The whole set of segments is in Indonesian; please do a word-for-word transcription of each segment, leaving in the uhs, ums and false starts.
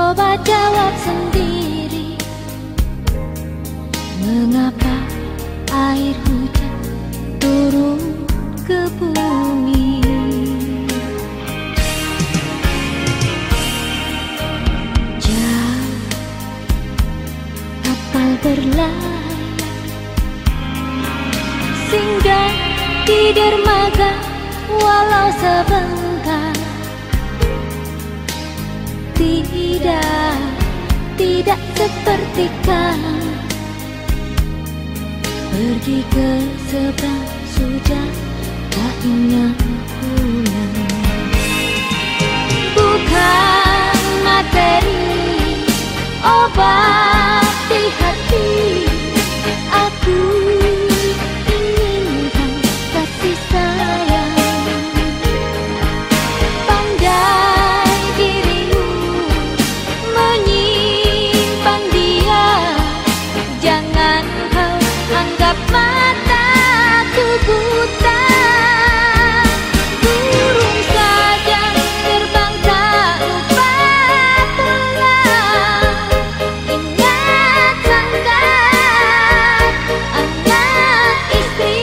Coba jawab sendiri, mengapa air hujan turun ke bumi? Jauh kapal berlayar, singgah di dermaga walau sebentar. Tidak, tidak seperti kau pergi ke seberang sudah tak ingat pulang. Bukan materi obat di hati, aku inginkan kasih sayang. Pandai dirimu menyimpan dia, jangan kau anggap mataku buta. Burung saja terbang tak lupa pulang. Ingat sangkar anak istri.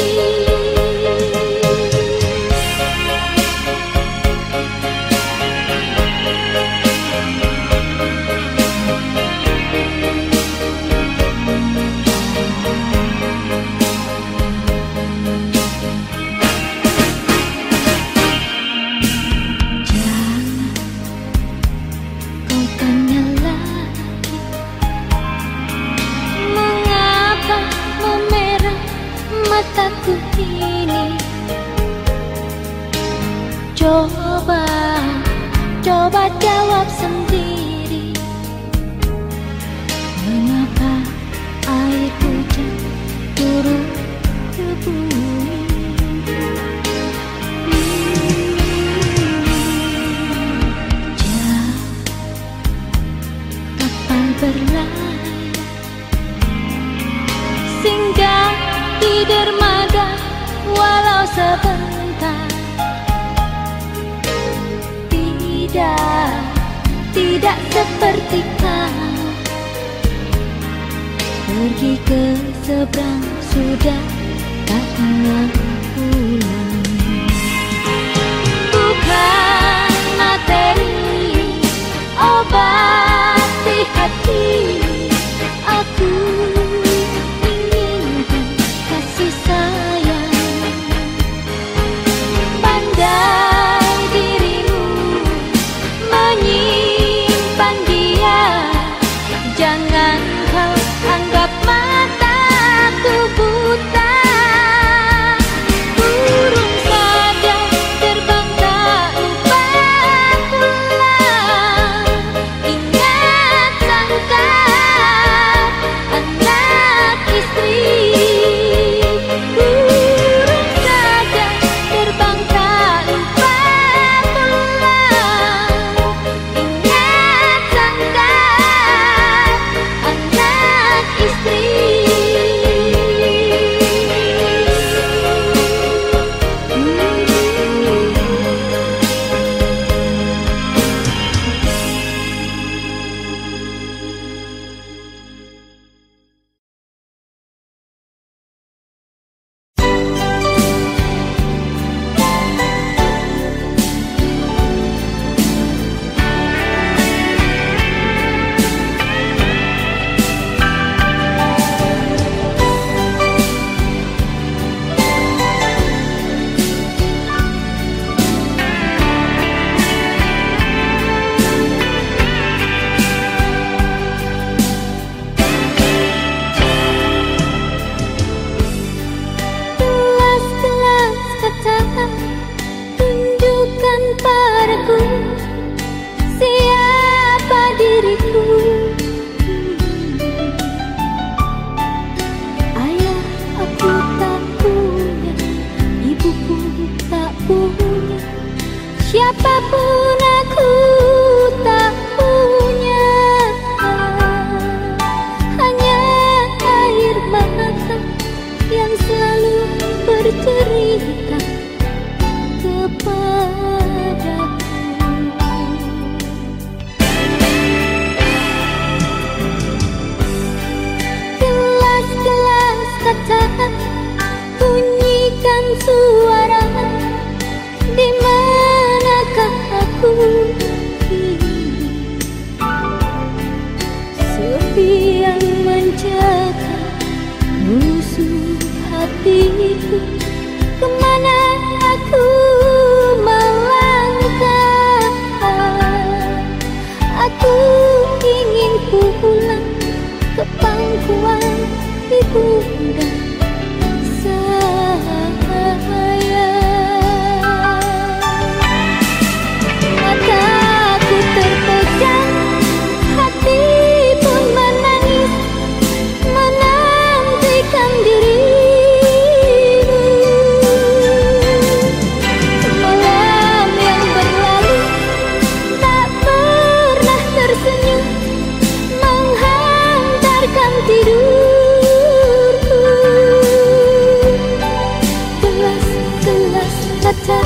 Mataku ini, coba, coba jawab sendiri, mengapa air hujan turun ke bumi? Hmm, jauh kapal berlayar, singgah di dermaga walau sebentar. Tidak, tidak seperti kau pergi ke seberang sudah tak ingat pulang. Bukan materi obat di hati, aku kasih sayang. Pandai dirimu menyimpan dia, jangan kau anggap mataku buta. Burung saja terbang tak lupa pulang. Ingat sangkar anak istri. Tunjukkan padaku siapa diriku. Ayah aku tak punya, ibu pun tak punya, siapapun aku tak punya. Hanya air mata yang selalu bercerita kepadaku. aku ini. Sepi yang menjaga musuh hatiku, kemana aku melangkah. Aku ingin pulang ke pangkuan ibunda sayang. Mataku terpejam, hati pun menangis, menantikan dirimu. Malam yang berlalu tak pernah tersenyum, menghantarkan tidurku. Gelas-gelas kaca,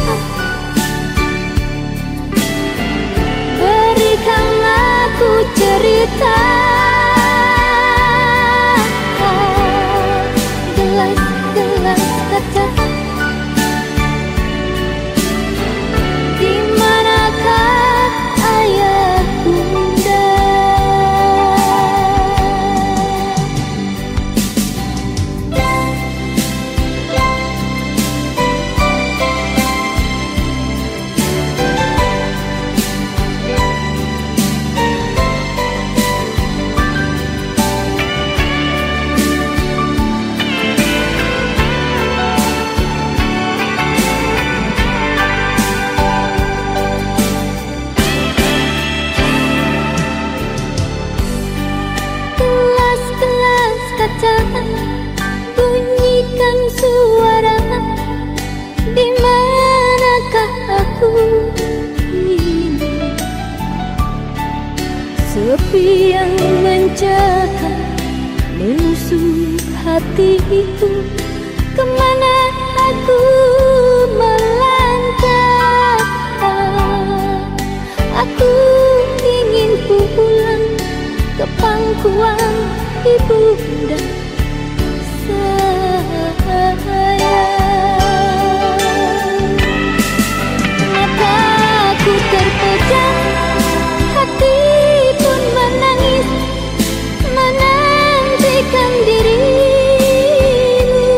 berikanlah aku cerita. Gelas-gelas kaca, di manakah ayah bunda? Gelas-gelas kaca, bunyikan suara. Di manakah aku ini? Sepi yang menjaga menusuk hatiku, kemana aku melangkah. Aku ingin pulang ke pangkuan ibunda sayang. Mataku terpejam, hati pun menangis, menantikan dirimu.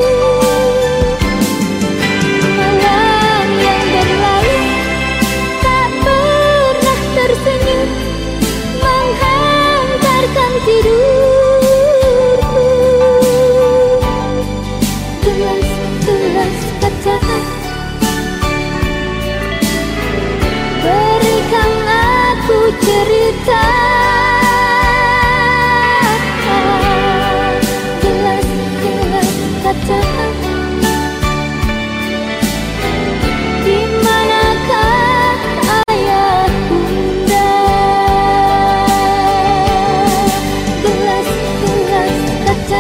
Malam yang berlalu tak pernah tersenyum, menghantarkan tidurku. Gelas-gelas kaca, berikan aku cerita. Gelas-gelas kaca, di manakah ayah bunda? Gelas-gelas kaca,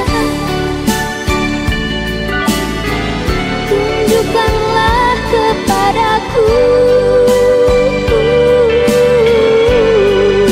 tunjukkanlah kepadaku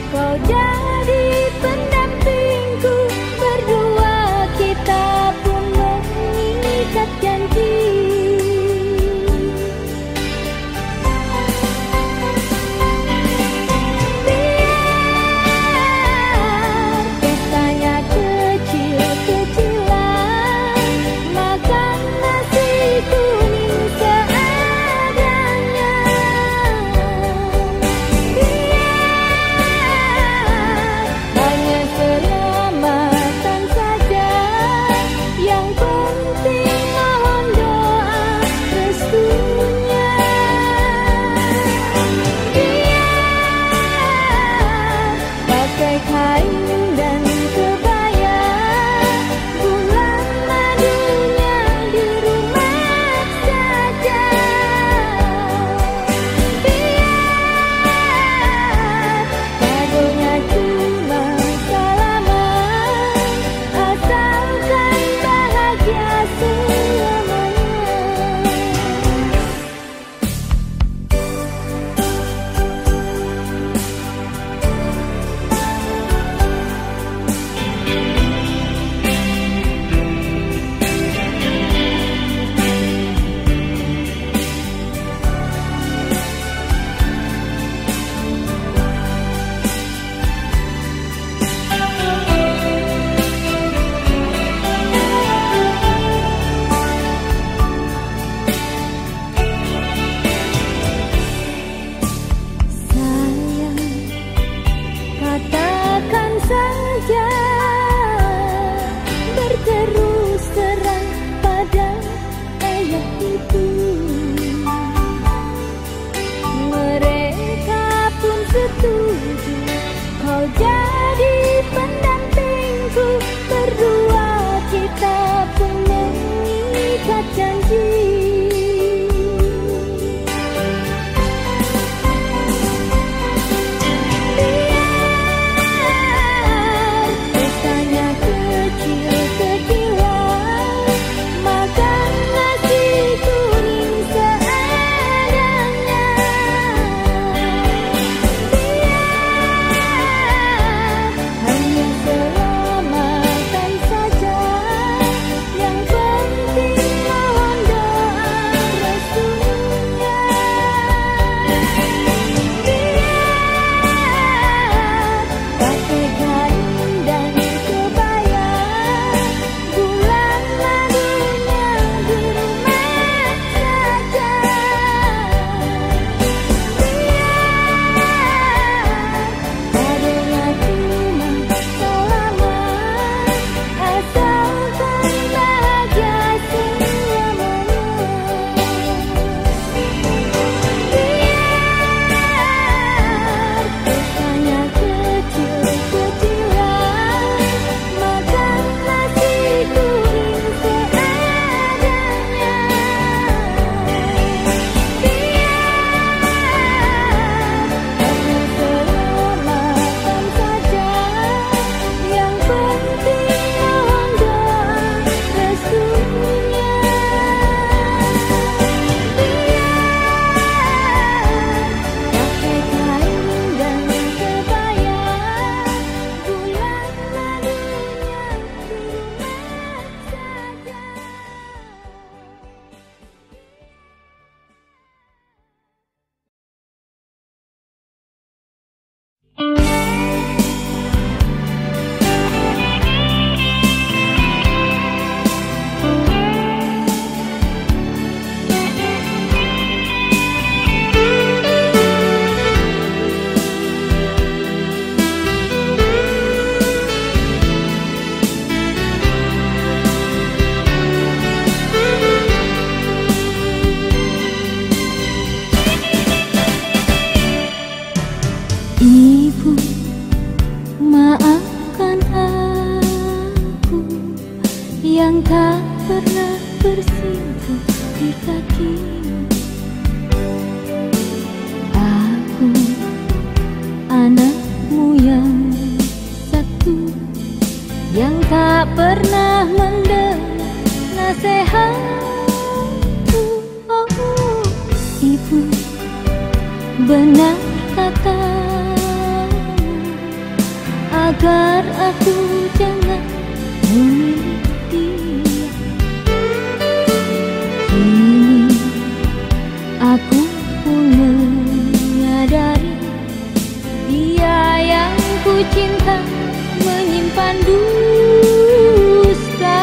kau jadi pendampingku. Berdua kita pun mengikat janji. yang tak pernah bersimpuh di kakimu. Aku anakmu yang satu, yang tak pernah mendengar nasihatku. Oh, ibu, benar katamu, agar aku jangan memilih dia. Kini aku pun menyadari dia yang ku cinta menyimpan dusta.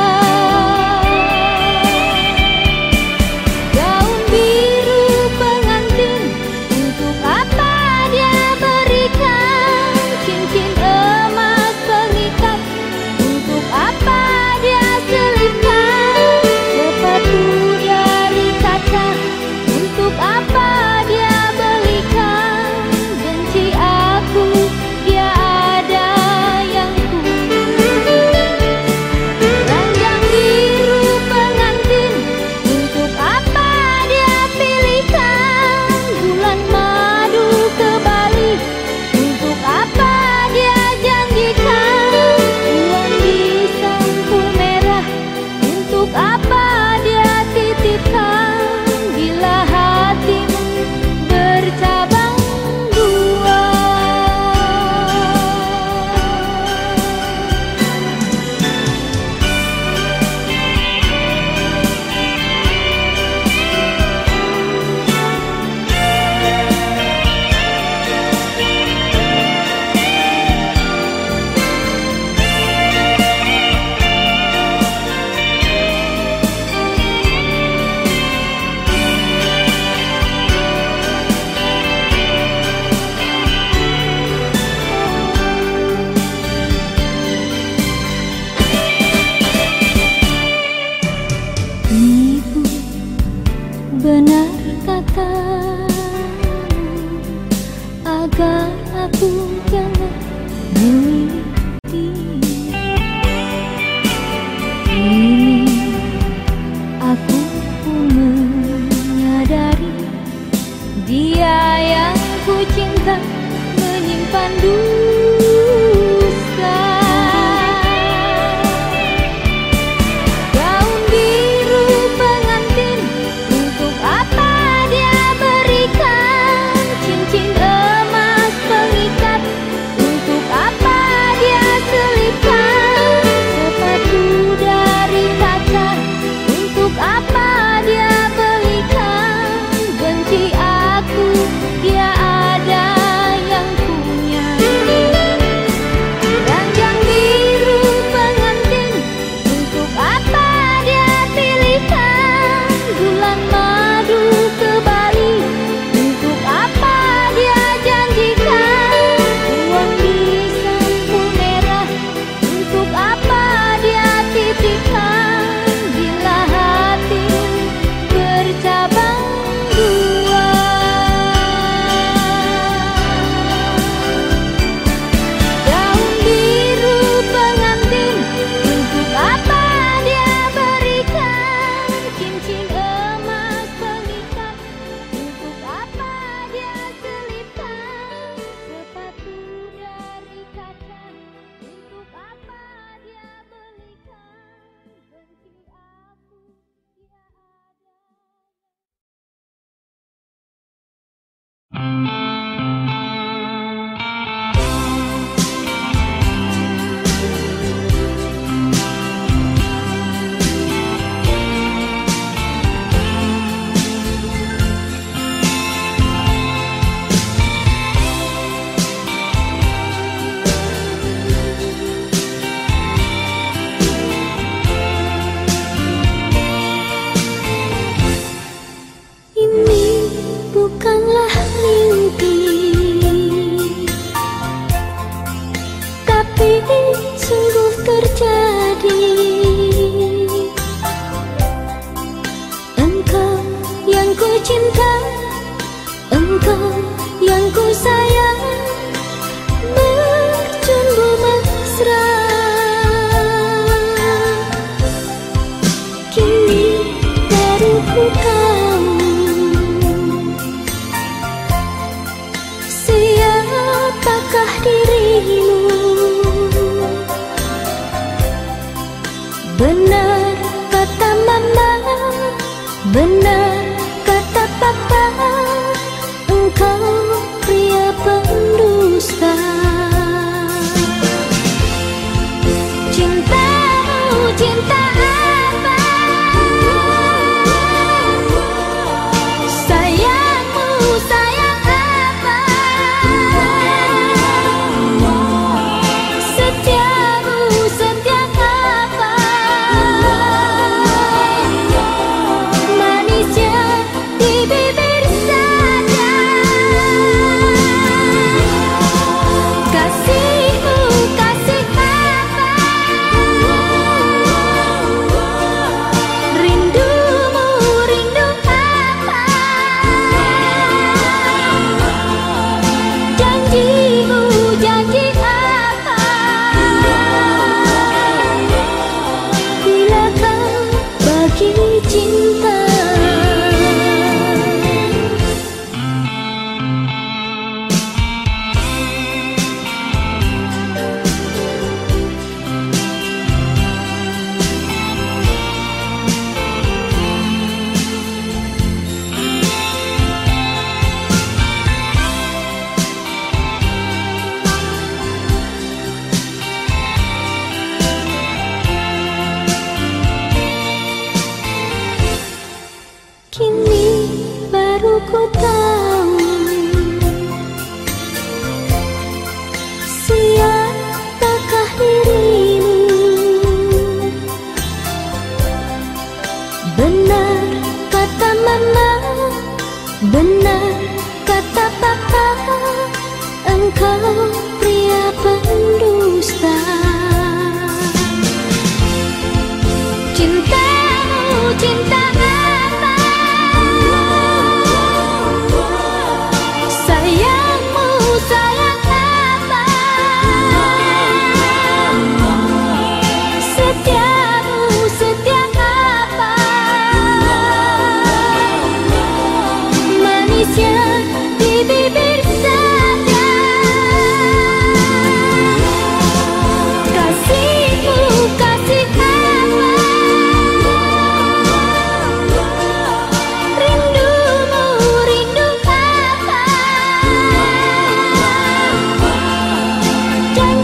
Gaun biru pengantin, untuk apa dia berikan? Cincin emas pengikat, untuk apa dia selipkan? Sepatu dari kaca, untuk apa dia belikan? Benci aku, dia ada yang ku. Ranjang biru pengantin, untuk apa dia pilihkan? Bulan madu ke Bali, untuk apa dia janjikan? Uang di saku merah, untuk apa dia titipkan? Bila hatimu bercabang dua. Ibu, benar katamu agar aku jangan memilih dia. Kini aku pun menyadari dia yang ku cinta menyimpan dusta. Gaun biru pengantin, untuk apa dia berikan? Cincin emas pengikat, untuk apa dia selipkan? Sepatu dari kaca, untuk apa dia belikan? Benci aku, dia ada yang punya.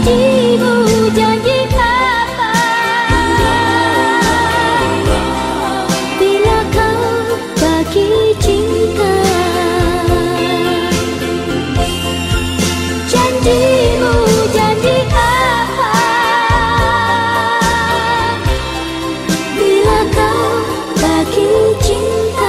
Janjimu janji apa? Bila kau bagi cinta. Janjimu janji apa? Bila kau bagi cinta.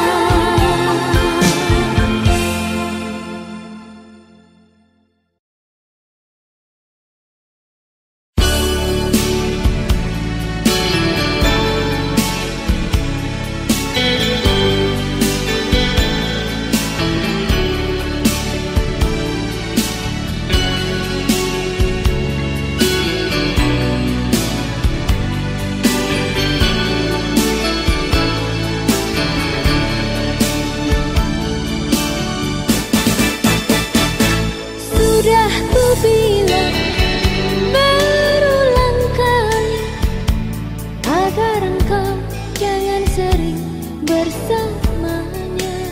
Sudah ku bilang berulang kali agar engkau jangan sering bersamanya.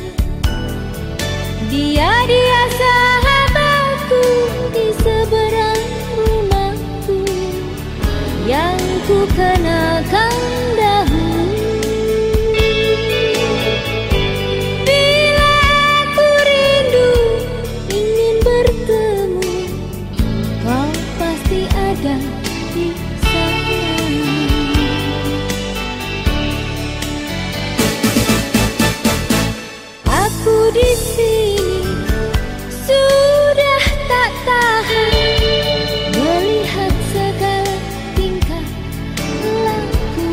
Dia-dia sahabatku di seberang rumahku yang ku kenalkan dahulu. Bila aku rindu ingin bertemu, kau pasti ada di sana. Aku di sini sudah tak tahan melihat segala tingkah laku.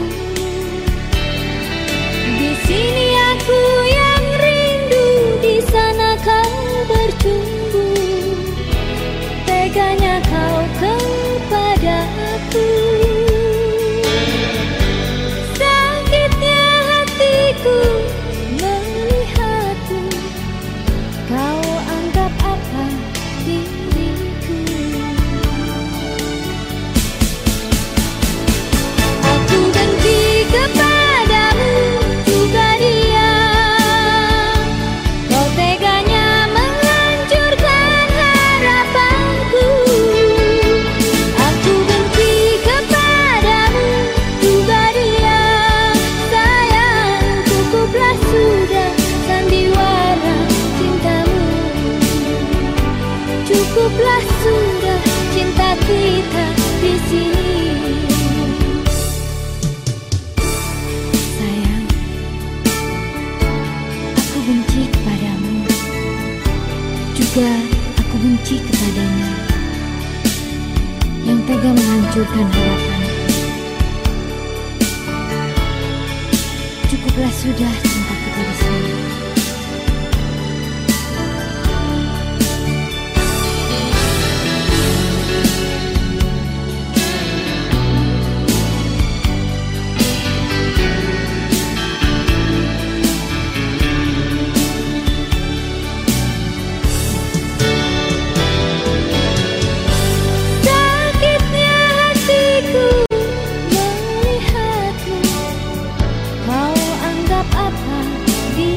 Di sini aku yang rindu, di sana kau bercumbu. Teganya kau kepada aku. Sakitnya hatiku melihatmu. Kau anggap apa diriku? Aku benci kepadamu juga dia. Kau teganya menghancurkan harapanku. Aku benci kepadamu juga dia. Sayang, cukuplah sudah sandiwara cintamu. Cukuplah sudah cinta kita di sini. Sayang, aku benci kepadamu. Juga aku benci kepadanya yang tega menghancurkan harapan. Cukuplah sudah cinta kita di sini. Sakitnya hatiku melihatmu. Kau anggap apa diriku?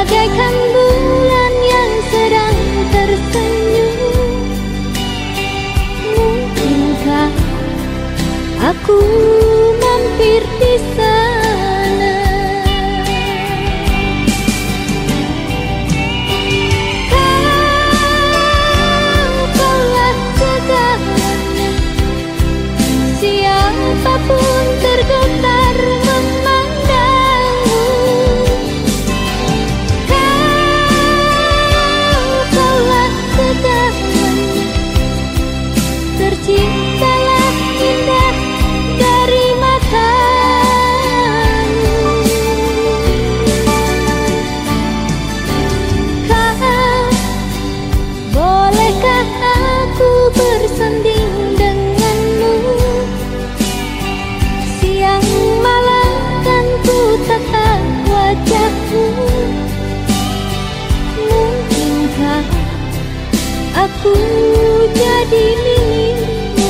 bagaikan bulan yang sedang tersenyum. Mungkinkah aku mampir di sana? Siapapun tergetar memandangmu. Kau, kaulah segalanya. Terciptalah indah dari matamu. Kau, bolehkah aku bersanding denganmu? Siang malam kan ku tatap wajahmu. Mungkinkah aku jadi milikmu?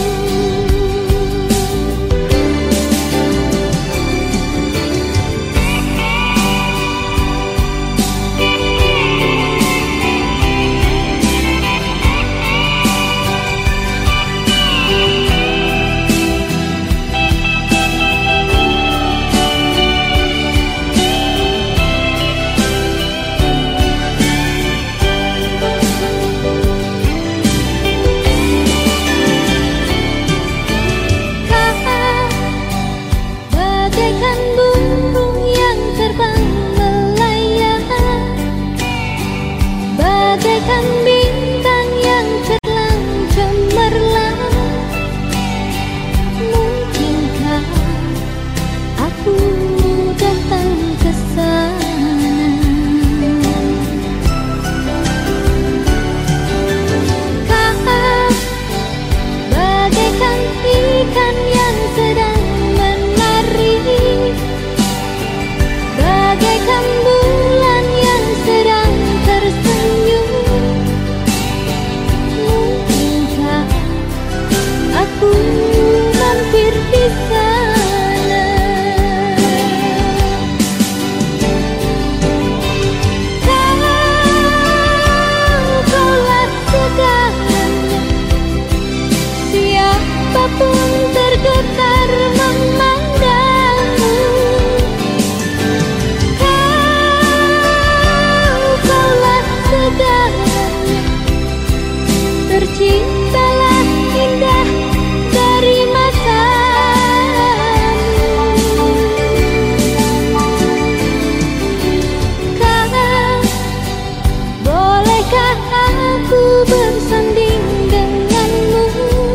Bagaikan burung yang terbang melayang, bagaikan bintang yang terang cemerlang. Mungkinkah aku datang ke sana? Kau bagaikan ikan yang sedang bagaikan bulan yang sedang tersenyum. Mungkinkah aku mampir di sana? Kau, kaulah segalanya. Siapapun tergetar memandangmu. Terciptalah indah dari matamu. Kau, bolehkah aku bersanding denganmu?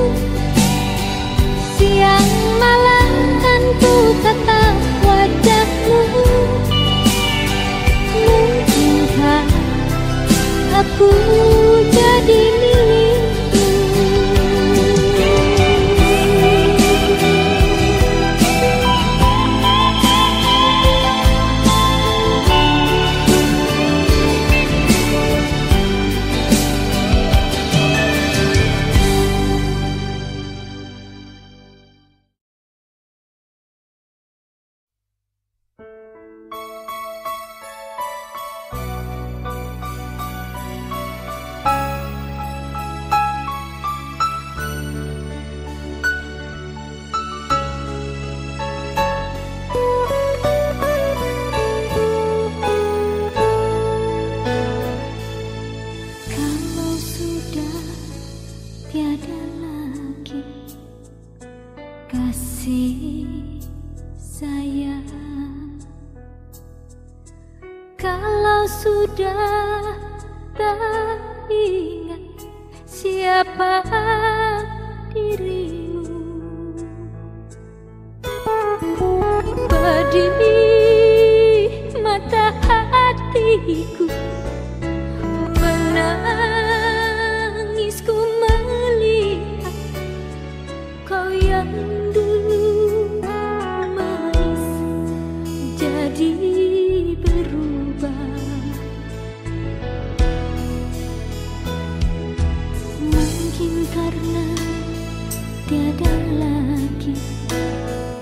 Siang malam kan ku tatap wajahmu. Mungkinkah aku jadi milikmu? Kalau sudah tak ingat siapa dirimu, pedih mata hatiku, menangisku melihat kau yang dulu manis jadi berubah. Mungkin karena tiada lagi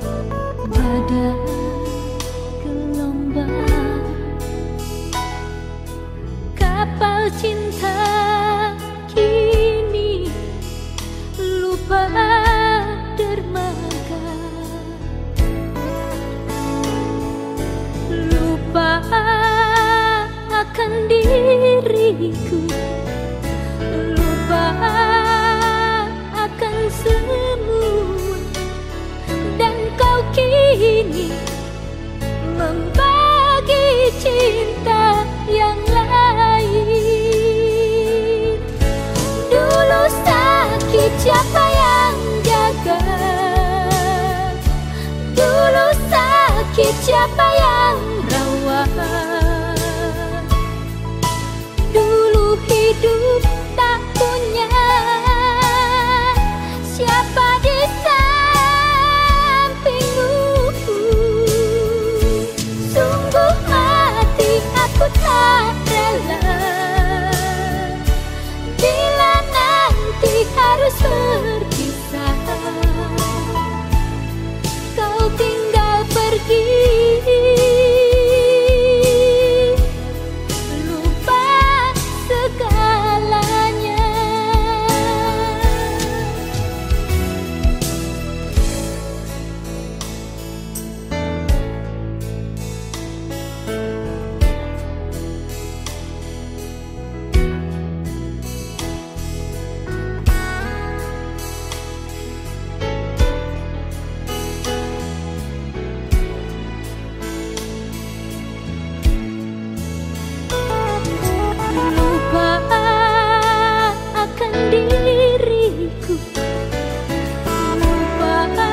badai gelombang cinta kini lupa dermaga, lupa akan diriku, lupa akan semua, dan kau kini membagi cinta yang lain. Dulu sakit siapa yang jaga, dulu sakit siapa yang rawat, dulu hidup tak punya siapa di sampingmu. Sungguh mati aku tak rela bila nanti harus berpisah, kau tinggal pergi, lupa segalanya. Lupa akan diriku, lupa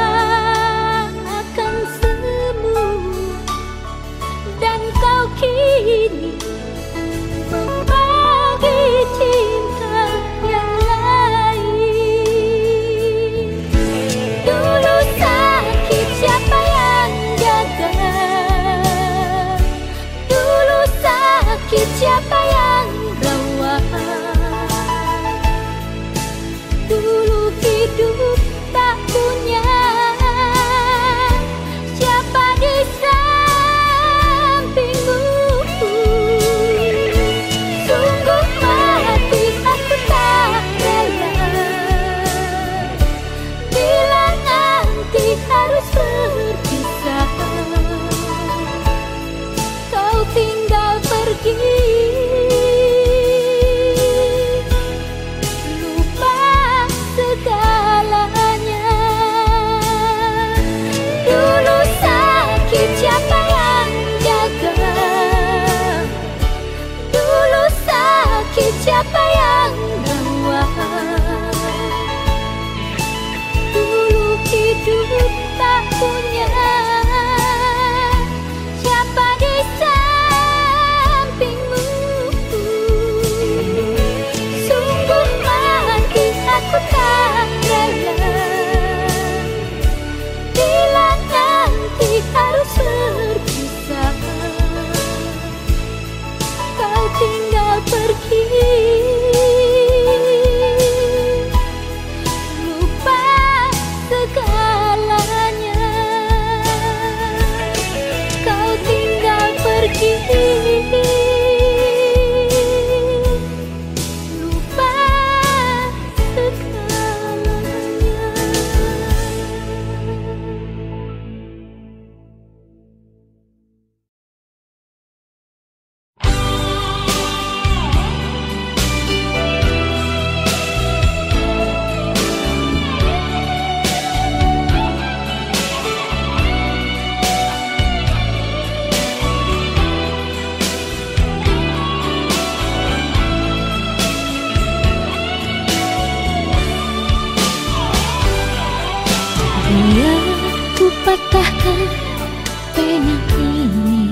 akan semua, dan kau kini membagi cinta yang lain. Dulu sakit siapa yang jaga, dulu sakit siapa yang rawat, dulu hidup tak punya siapa di sampingmu. Sungguh mati aku tak rela bila nanti harus berpisah, kau tinggal pergi, lupa segalanya. Dulu sakit siapa yang jaga, dulu sakit siapa yang rawat, dulu hidup tak punya siapa di sampingmu. Sungguh mati aku tak rela bila nanti harus berpisah, kau tinggal pergi, lupa segalanya. Kau tinggal pergi, lupa segalanya. Biar ku patahkan pena ini,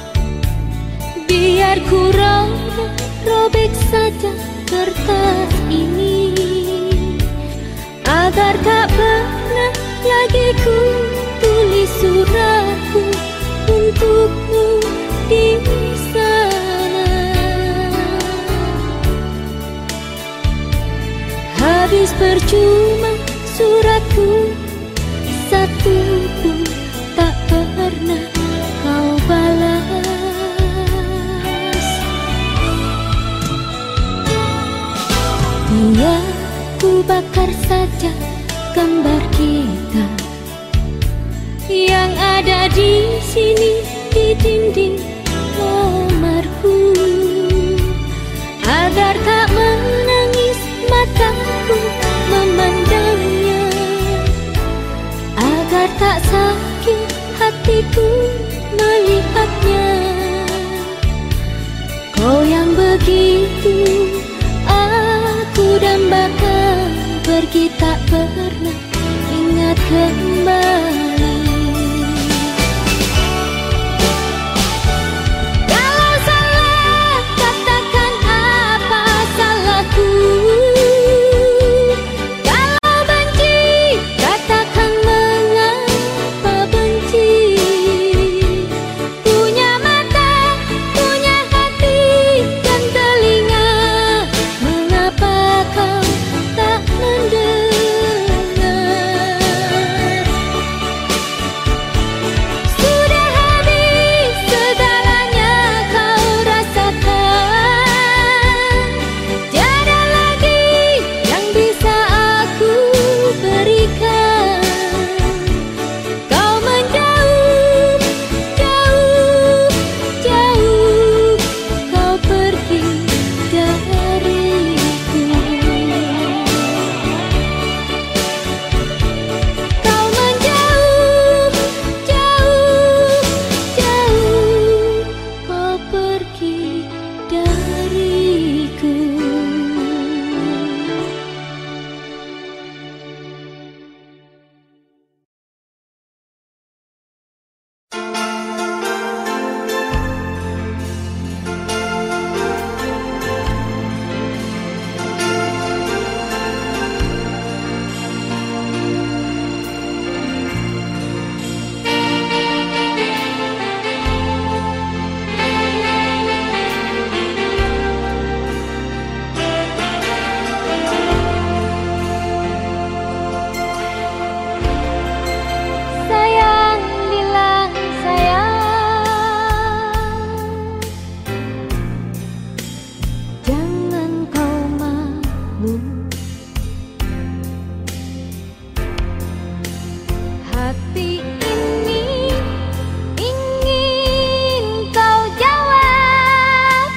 biar ku robek, robek saja kertas ini, agar tak pernah lagi ku tulis suratku untukmu di sana. Habis percuma suratku, satu pun tak pernah kau balas. bongkar saja gambar kita yang ada di sini di dinding kamarku, agar tak menangis mataku memandangnya, agar tak sakit hatiku melihatnya. Kau yang begitu aku dambakan, pergi tak pernah ingat kembali. Kalau salah katakan apa salahku, kalau benci katakan mengapa benci. Punya mata, punya hati dan telinga, mengapa kau tak mendengar? Sudah habis segalanya kau rasakan, tiada lagi yang bisa aku berikan. Kau menjauh, jauh, jauh, kau pergi dariku. Kau menjauh, jauh, jauh, kau pergi dariku. Sayang, bilang sayang, jangan kau malu. Hati ini ingin kau jawab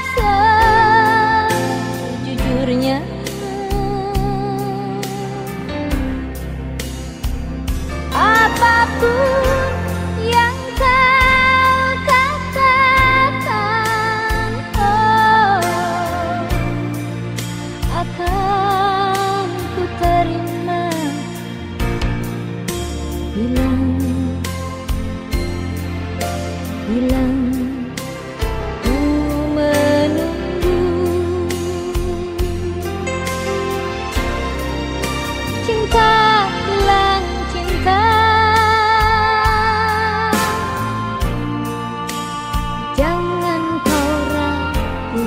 sejujurnya. Apapun yang kau katakan, oh, akan ku terima. Bilang, bilang ku menunggu. Cinta, bilang cinta, jangan kau ragu.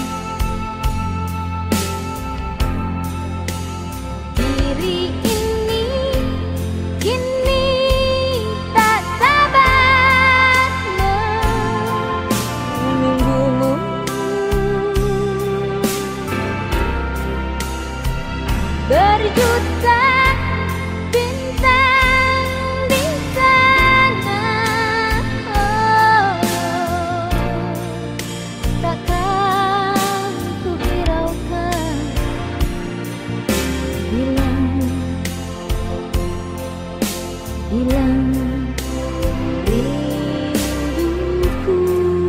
Diri ini kini tak sabar menunggumu. Berjuta bintang di sana, oh, takkan ku hiraukan. Bilang, bilang rinduku.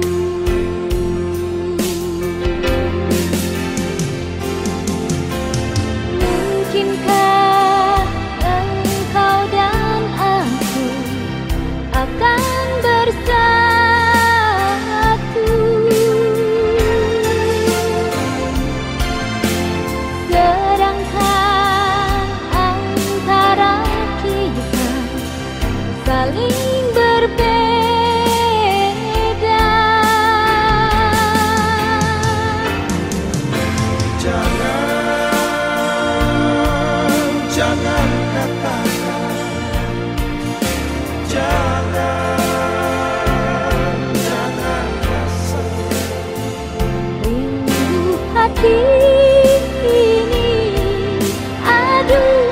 Mungkinkah engkau dan aku akan bersatu? Sedangkan antara kita saling berbeda. Jangan, jangan katakan, jangan, jangan rasa Rindu hati ini, aduh.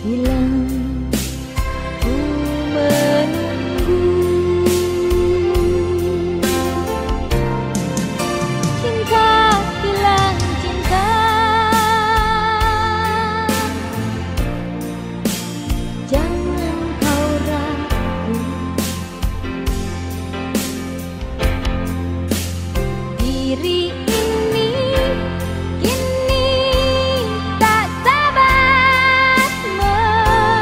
hilang, ku menunggu. Cinta hilang cinta, jangan kau ragu. Diri ini kini tak sabar menunggu.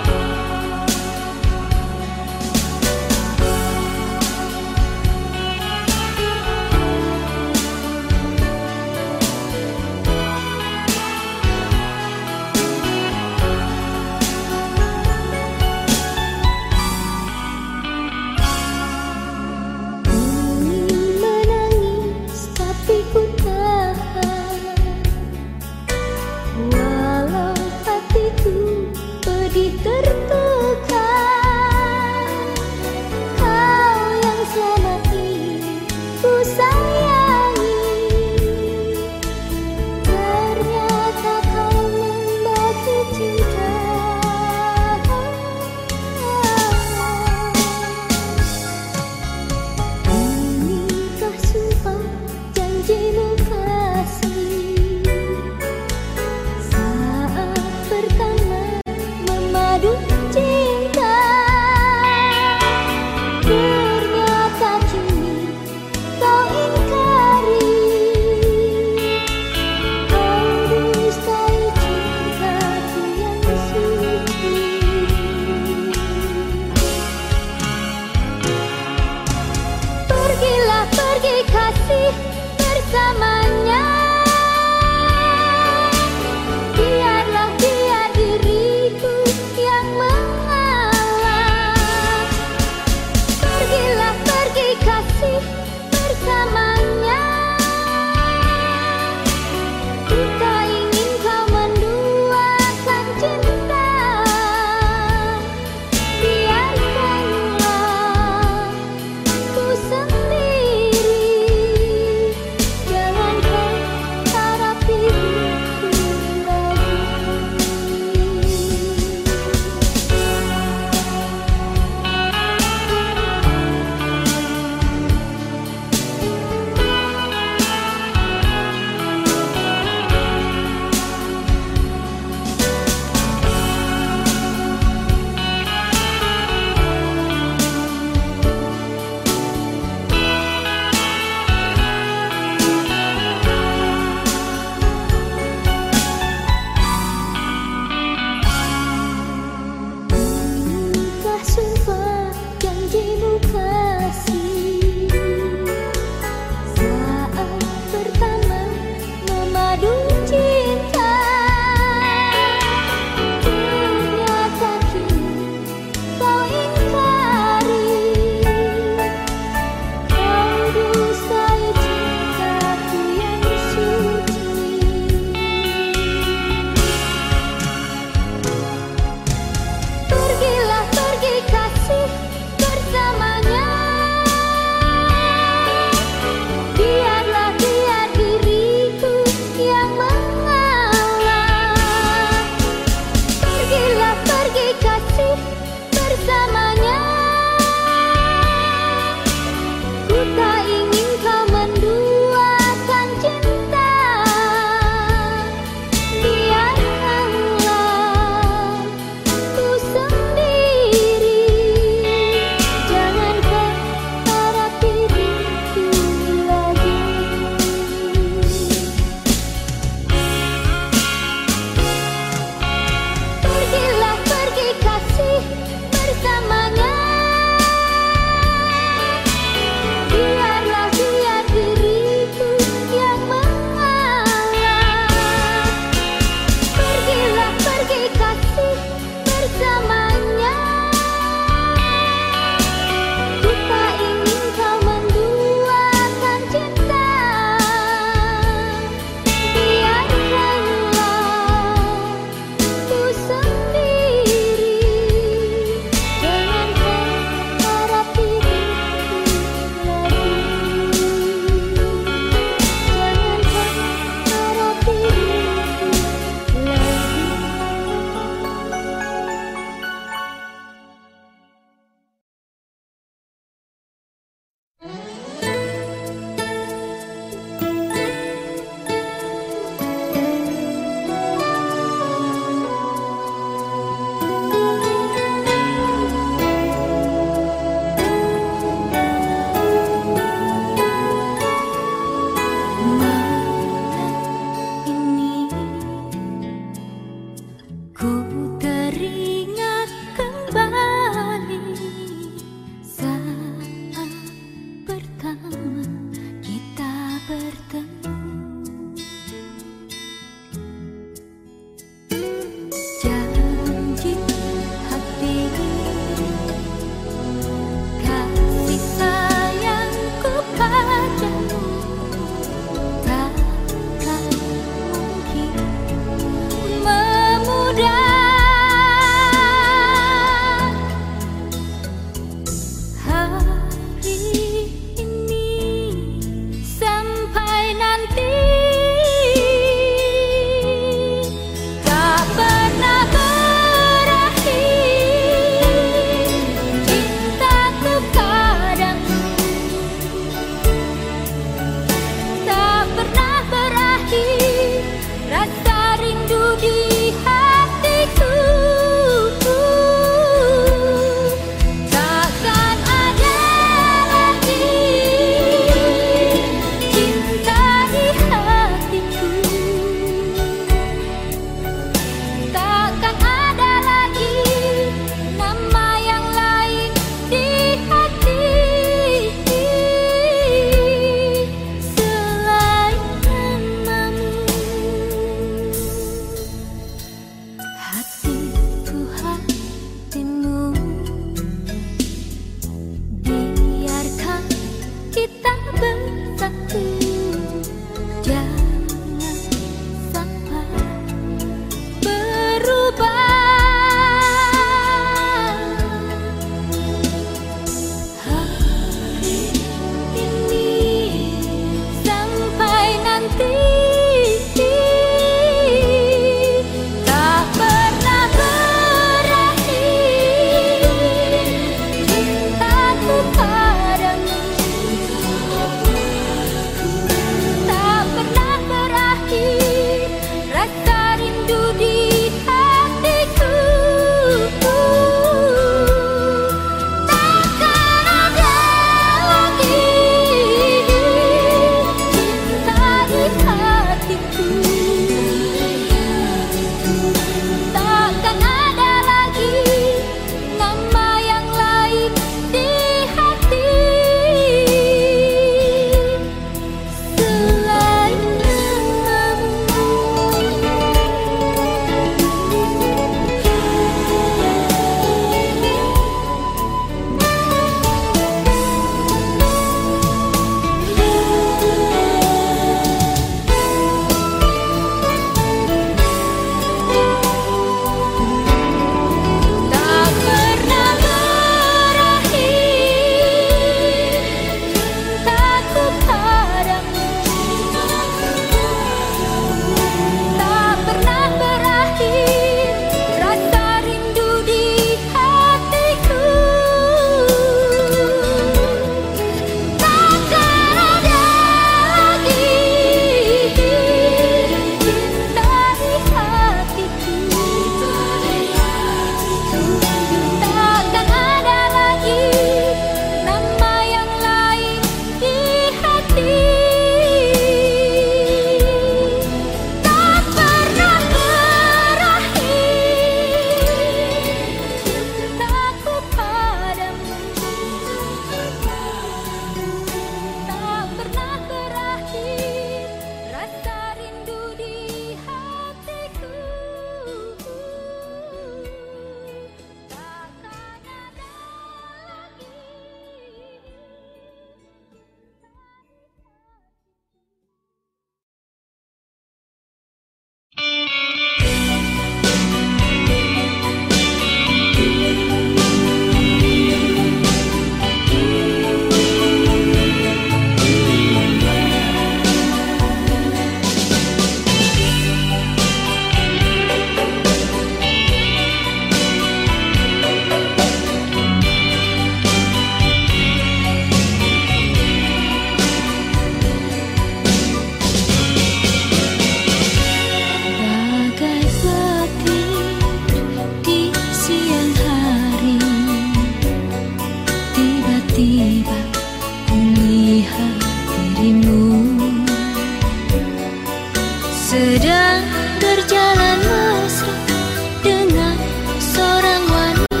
sedang berjalan mesra dengan seorang wanita,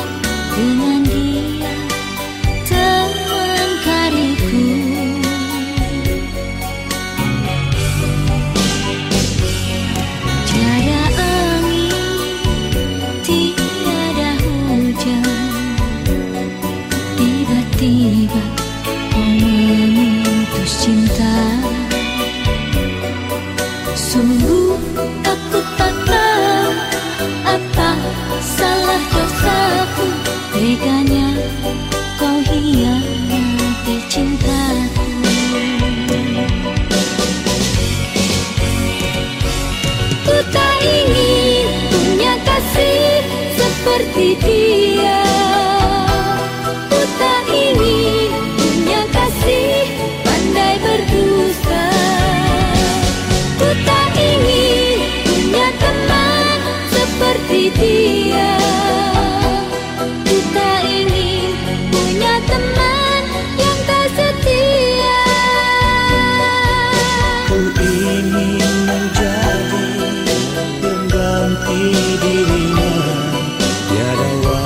dengan dia teman karibku. Tiada angin, tiada hujan, tiba-tiba kau memutus cinta. Sungguh aku tak tahu apa salah dosaku, teganya kau hianati cintaku. Ku tak ingin punya kasih seperti dia. Ku tak ingin punya kasih pandai berdusta. Ku tak ingin punya teman seperti dia. Ku tak ingin punya teman yang tak setia. Ku ingin menjadi pengganti dirinya, tiada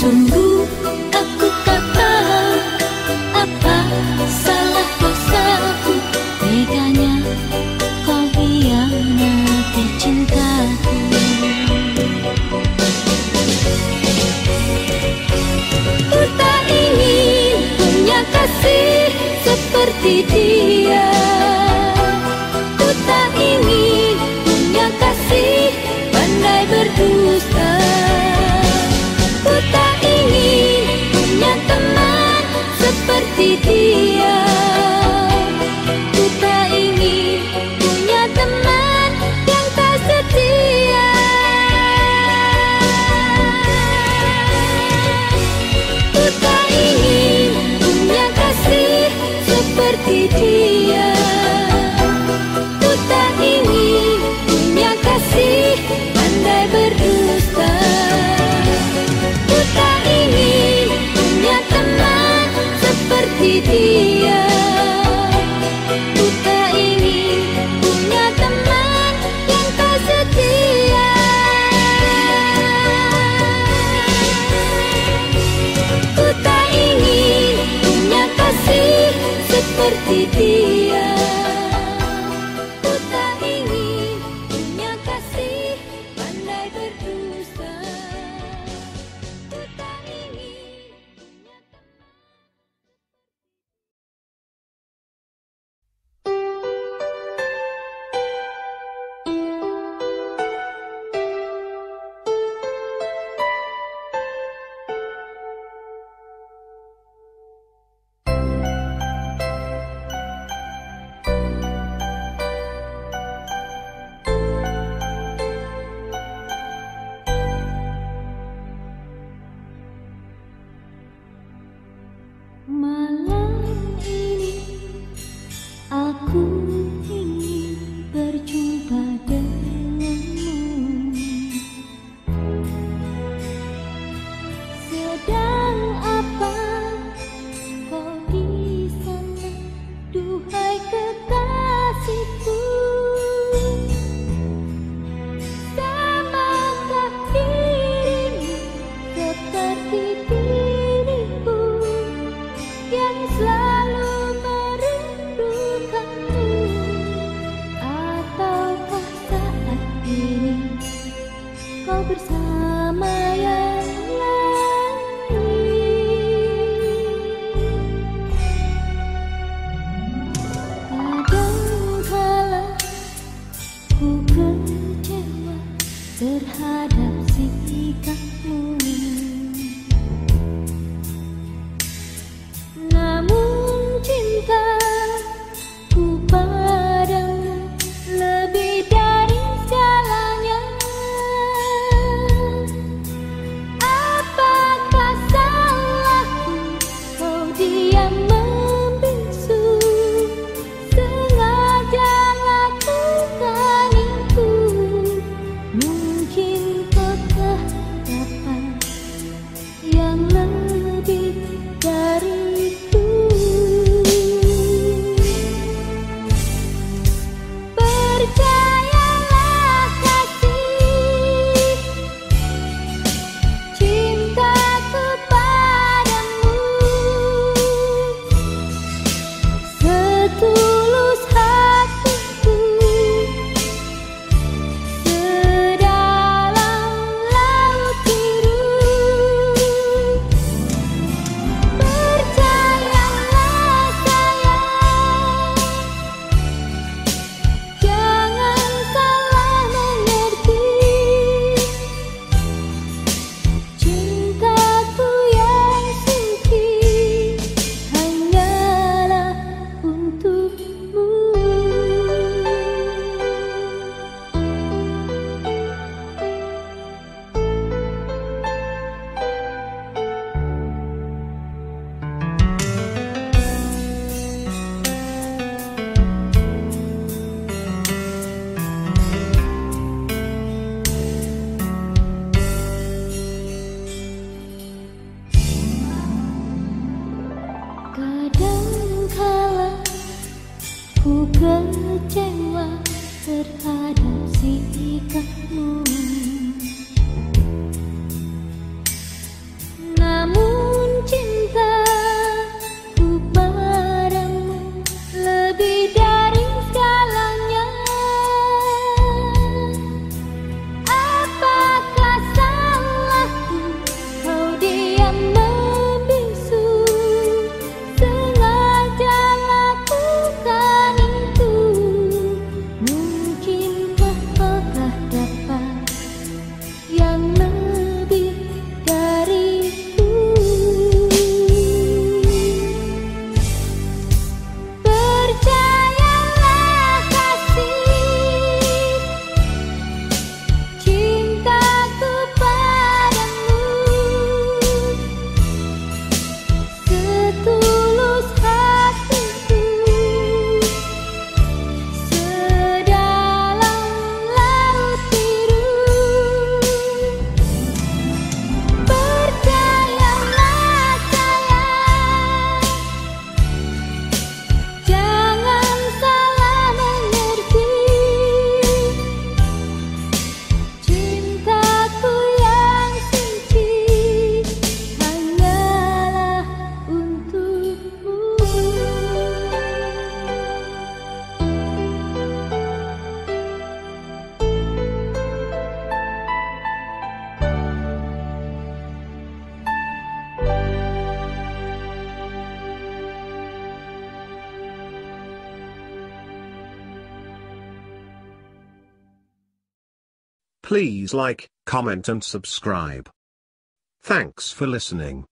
Sungguh aku tak tahu apa salah dosaku, teganya kau hianati cintaku. Ku tak ingin punya kasih seperti dia. Ku tak ingin punya kasih pandai berdusta. Ku tak ingin punya teman seperti dia. Ku tak ingin punya teman yang tak setia. Ku tak ingin punya kasih seperti dia. Ku tak ingin punya kasih pandai berdusta. Ku tak ingin punya teman seperti dia. Ku tak ingin punya teman yang tak setia. Ku tak ingin punya kasih seperti dia. Ku tak ingin punya kasih pandai berdusta. Ku tak ingin punya teman. Malam ini aku ingin berjumpa denganmu. Sedang apa kau di sana, duhai kekasihku? Samakah dirimu seperti diriku yang selalu merindukanmu? Ataukah saat ini kau bersama yang lain? Kadangkala ku kecewa terhadap sikapmu. Namun cintaku padamu lebih dari segalanya. Apakah salahku kau diam membisu, sengaja lakukan itu? Mungkin kau tak dapat yang lebih dari itu. Percayalah kasih, cintaku padamu setulus hatiku, sedalam laut biru. Percayalah sayang, jangan salah mengerti. Cintaku yang suci hanyalah untukmu. Kadangkala ku kecewa terhadap sikapmu. Please like, comment and subscribe. Thanks for listening.